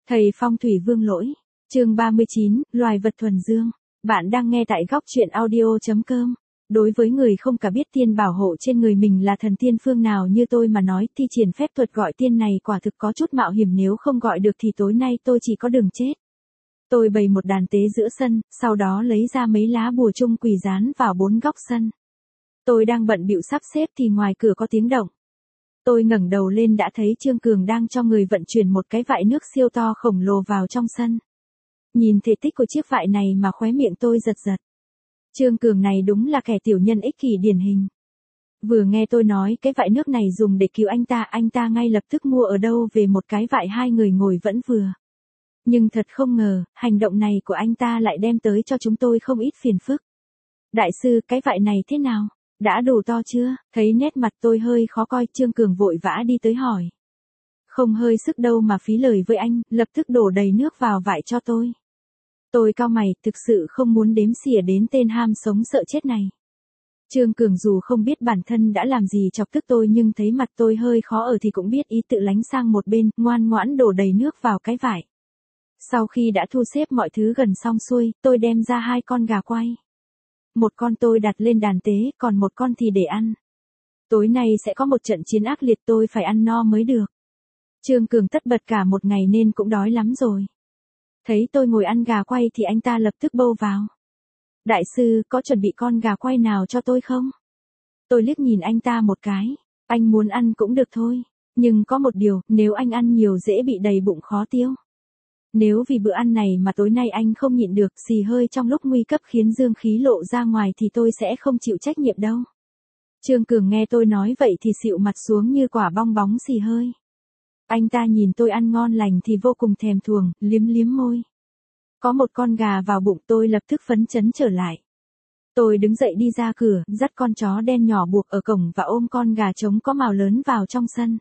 Thầy Phong thủy Vương Lỗi, chương 39, loài vật thuần dương. Bạn đang nghe tại góc truyện audio.com. Đối với người không cả biết tiên bảo hộ trên người mình là thần tiên phương nào như tôi mà nói, thi triển phép thuật gọi tiên này quả thực có chút mạo hiểm, nếu không gọi được thì tối nay tôi chỉ có đường chết. Tôi bày một đàn tế giữa sân, sau đó lấy ra mấy lá bùa chung quỳ dán vào 4 góc sân. Tôi đang bận bịu sắp xếp thì ngoài cửa có tiếng động. Tôi ngẩng đầu lên đã thấy Trương Cường đang cho người vận chuyển một cái vại nước siêu to khổng lồ vào trong sân. Nhìn thể tích của chiếc vại này mà khóe miệng tôi giật giật. Trương Cường này đúng là kẻ tiểu nhân ích kỷ điển hình. Vừa nghe tôi nói cái vại nước này dùng để cứu anh ta ngay lập tức mua ở đâu về một cái vại hai người ngồi vẫn vừa. Nhưng thật không ngờ, hành động này của anh ta lại đem tới cho chúng tôi không ít phiền phức. Đại sư, cái vại này thế nào? Đã đủ to chưa? Thấy nét mặt tôi hơi khó coi, Trương Cường vội vã đi tới hỏi. Không hơi sức đâu mà phí lời với anh, lập tức đổ đầy nước vào vại cho tôi. Tôi cau mày, thực sự không muốn đếm xỉa đến tên ham sống sợ chết này. Trương Cường dù không biết bản thân đã làm gì chọc tức tôi nhưng thấy mặt tôi hơi khó ở thì cũng biết ý, tự lánh sang một bên, ngoan ngoãn đổ đầy nước vào cái vại. Sau khi đã thu xếp mọi thứ gần xong xuôi, tôi đem ra 2 con gà quay. Một con tôi đặt lên đàn tế, còn một con thì để ăn. Tối nay sẽ có một trận chiến ác liệt, tôi phải ăn no mới được. Trương Cường tất bật cả một ngày nên cũng đói lắm rồi. Thấy tôi ngồi ăn gà quay thì anh ta lập tức bâu vào. Đại sư, có chuẩn bị con gà quay nào cho tôi không? Tôi liếc nhìn anh ta một cái. Anh muốn ăn cũng được thôi. Nhưng có một điều, nếu anh ăn nhiều dễ bị đầy bụng khó tiêu. Nếu vì bữa ăn này mà tối nay anh không nhịn được xì hơi trong lúc nguy cấp khiến dương khí lộ ra ngoài thì tôi sẽ không chịu trách nhiệm đâu. Trương Cường nghe tôi nói vậy thì xịu mặt xuống như quả bong bóng xì hơi. Anh ta nhìn tôi ăn ngon lành thì vô cùng thèm thuồng, liếm liếm môi. Có một con gà vào bụng tôi lập tức phấn chấn trở lại. Tôi đứng dậy đi ra cửa, dắt con chó đen nhỏ buộc ở cổng và ôm con gà trống có mào lớn vào trong sân.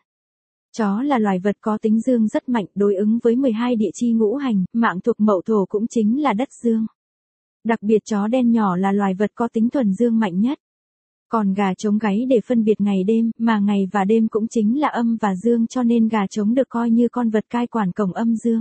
Chó là loài vật có tính dương rất mạnh, đối ứng với 12 địa chi ngũ hành, mạng thuộc Mậu Thổ cũng chính là đất dương. Đặc biệt chó đen nhỏ là loài vật có tính thuần dương mạnh nhất. Còn gà trống gáy để phân biệt ngày đêm, mà ngày và đêm cũng chính là âm và dương, cho nên gà trống được coi như con vật cai quản cổng âm dương.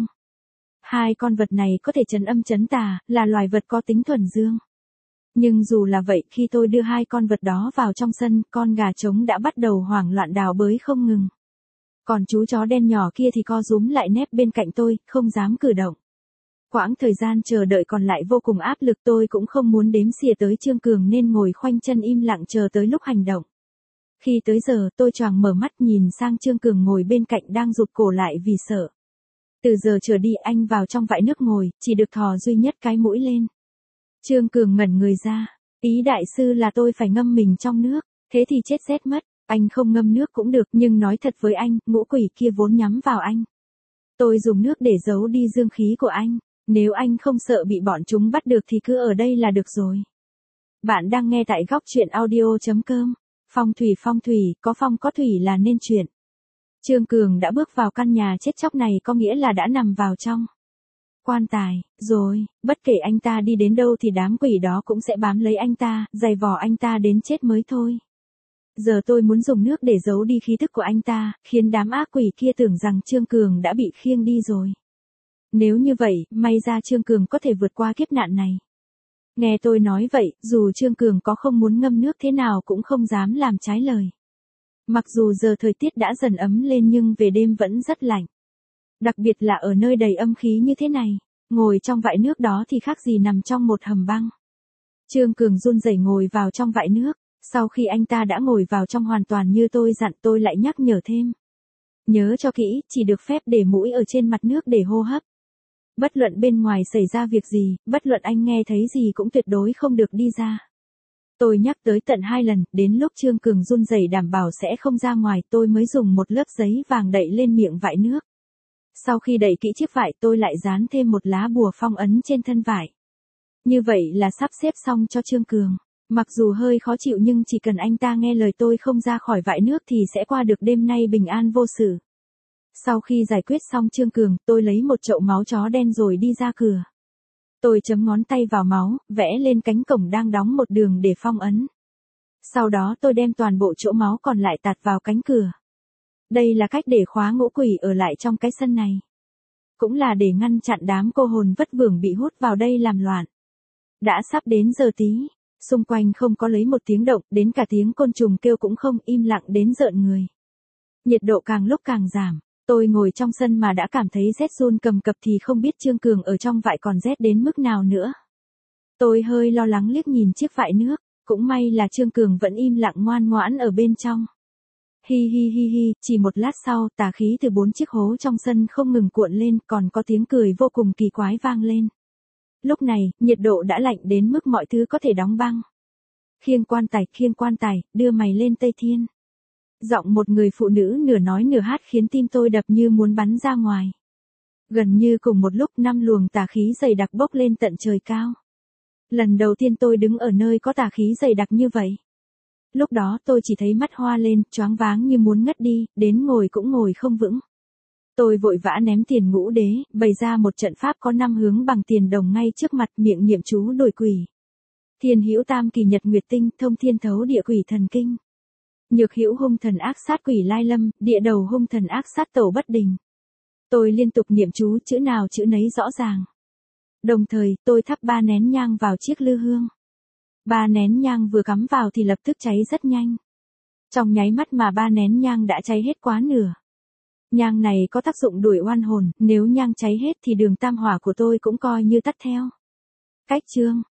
2 con vật này có thể trấn âm trấn tà, là loài vật có tính thuần dương. Nhưng dù là vậy, khi tôi đưa 2 con vật đó vào trong sân, con gà trống đã bắt đầu hoảng loạn đào bới không ngừng. Còn chú chó đen nhỏ kia thì co rúm lại nép bên cạnh tôi, không dám cử động. Quãng thời gian chờ đợi còn lại vô cùng áp lực, tôi cũng không muốn đếm xỉa tới Trương Cường nên ngồi khoanh chân im lặng chờ tới lúc hành động. Khi tới giờ, tôi choàng mở mắt nhìn sang Trương Cường ngồi bên cạnh đang rụt cổ lại vì sợ. Từ giờ trở đi anh vào trong vại nước ngồi, chỉ được thò duy nhất cái mũi lên. Trương Cường ngẩn người ra. Ý đại sư là tôi phải ngâm mình trong nước, thế thì chết rét mất. Anh không ngâm nước cũng được, nhưng nói thật với anh, ngũ quỷ kia vốn nhắm vào anh. Tôi dùng nước để giấu đi dương khí của anh. Nếu anh không sợ bị bọn chúng bắt được thì cứ ở đây là được rồi. Bạn đang nghe tại góc truyện audio.com. Phong thủy, có phong có thủy là nên chuyện. Trương Cường đã bước vào căn nhà chết chóc này, có nghĩa là đã nằm vào trong quan tài, rồi, bất kể anh ta đi đến đâu thì đám quỷ đó cũng sẽ bám lấy anh ta, giày vò anh ta đến chết mới thôi. Giờ tôi muốn dùng nước để giấu đi khí thức của anh ta, khiến đám ác quỷ kia tưởng rằng Trương Cường đã bị khiêng đi rồi. Nếu như vậy, may ra Trương Cường có thể vượt qua kiếp nạn này. Nghe tôi nói vậy, dù Trương Cường có không muốn ngâm nước thế nào cũng không dám làm trái lời. Mặc dù giờ thời tiết đã dần ấm lên nhưng về đêm vẫn rất lạnh. Đặc biệt là ở nơi đầy âm khí như thế này, ngồi trong vại nước đó thì khác gì nằm trong một hầm băng. Trương Cường run rẩy ngồi vào trong vại nước. Sau khi anh ta đã ngồi vào trong hoàn toàn như tôi dặn, tôi lại nhắc nhở thêm. Nhớ cho kỹ, chỉ được phép để mũi ở trên mặt nước để hô hấp. Bất luận bên ngoài xảy ra việc gì, bất luận anh nghe thấy gì cũng tuyệt đối không được đi ra. Tôi nhắc tới tận 2 lần, đến lúc Trương Cường run rẩy đảm bảo sẽ không ra ngoài, tôi mới dùng một lớp giấy vàng đậy lên miệng vại nước. Sau khi đậy kỹ chiếc vại, tôi lại dán thêm một lá bùa phong ấn trên thân vại. Như vậy là sắp xếp xong cho Trương Cường. Mặc dù hơi khó chịu nhưng chỉ cần anh ta nghe lời tôi không ra khỏi vại nước thì sẽ qua được đêm nay bình an vô sự. Sau khi giải quyết xong Trương Cường, tôi lấy một chậu máu chó đen rồi đi ra cửa. Tôi chấm ngón tay vào máu, vẽ lên cánh cổng đang đóng một đường để phong ấn. Sau đó tôi đem toàn bộ chỗ máu còn lại tạt vào cánh cửa. Đây là cách để khóa ngũ quỷ ở lại trong cái sân này. cũng là để ngăn chặn đám cô hồn vất vưởng bị hút vào đây làm loạn. Đã sắp đến giờ tí, xung quanh không có lấy một tiếng động, đến cả tiếng côn trùng kêu cũng không, im lặng đến rợn người. Nhiệt độ càng lúc càng giảm, tôi ngồi trong sân mà đã cảm thấy rét run cầm cập thì không biết Trương Cường ở trong vại còn rét đến mức nào nữa. Tôi hơi lo lắng liếc nhìn chiếc vại nước, cũng may là Trương Cường vẫn im lặng ngoan ngoãn ở bên trong. Hi hi hi hi, chỉ một lát sau, tà khí từ 4 chiếc hố trong sân không ngừng cuộn lên, còn có tiếng cười vô cùng kỳ quái vang lên. Lúc này, nhiệt độ đã lạnh đến mức mọi thứ có thể đóng băng. Khiêng quan tài, đưa mày lên Tây Thiên. Giọng một người phụ nữ nửa nói nửa hát khiến tim tôi đập như muốn bắn ra ngoài. Gần như cùng một lúc 5 luồng tà khí dày đặc bốc lên tận trời cao. Lần đầu tiên tôi đứng ở nơi có tà khí dày đặc như vậy. Lúc đó tôi chỉ thấy mắt hoa lên, choáng váng như muốn ngất đi, đến ngồi cũng ngồi không vững. Tôi vội vã ném tiền ngũ đế, bày ra một trận pháp có 5 hướng bằng tiền đồng ngay trước mặt, miệng niệm chú đuổi quỷ. Thiên hữu tam kỳ nhật nguyệt tinh, thông thiên thấu địa quỷ thần kinh. Nhược hữu hung thần ác sát quỷ lai lâm, địa đầu hung thần ác sát tổ bất đình. Tôi liên tục niệm chú chữ nào chữ nấy rõ ràng. Đồng thời, tôi thắp 3 nén nhang vào chiếc lư hương. 3 nén nhang vừa cắm vào thì lập tức cháy rất nhanh. Trong nháy mắt mà 3 nén nhang đã cháy hết quá nửa. Nhang này có tác dụng đuổi oan hồn, nếu nhang cháy hết thì đường tam hỏa của tôi cũng coi như tắt theo. Cách chương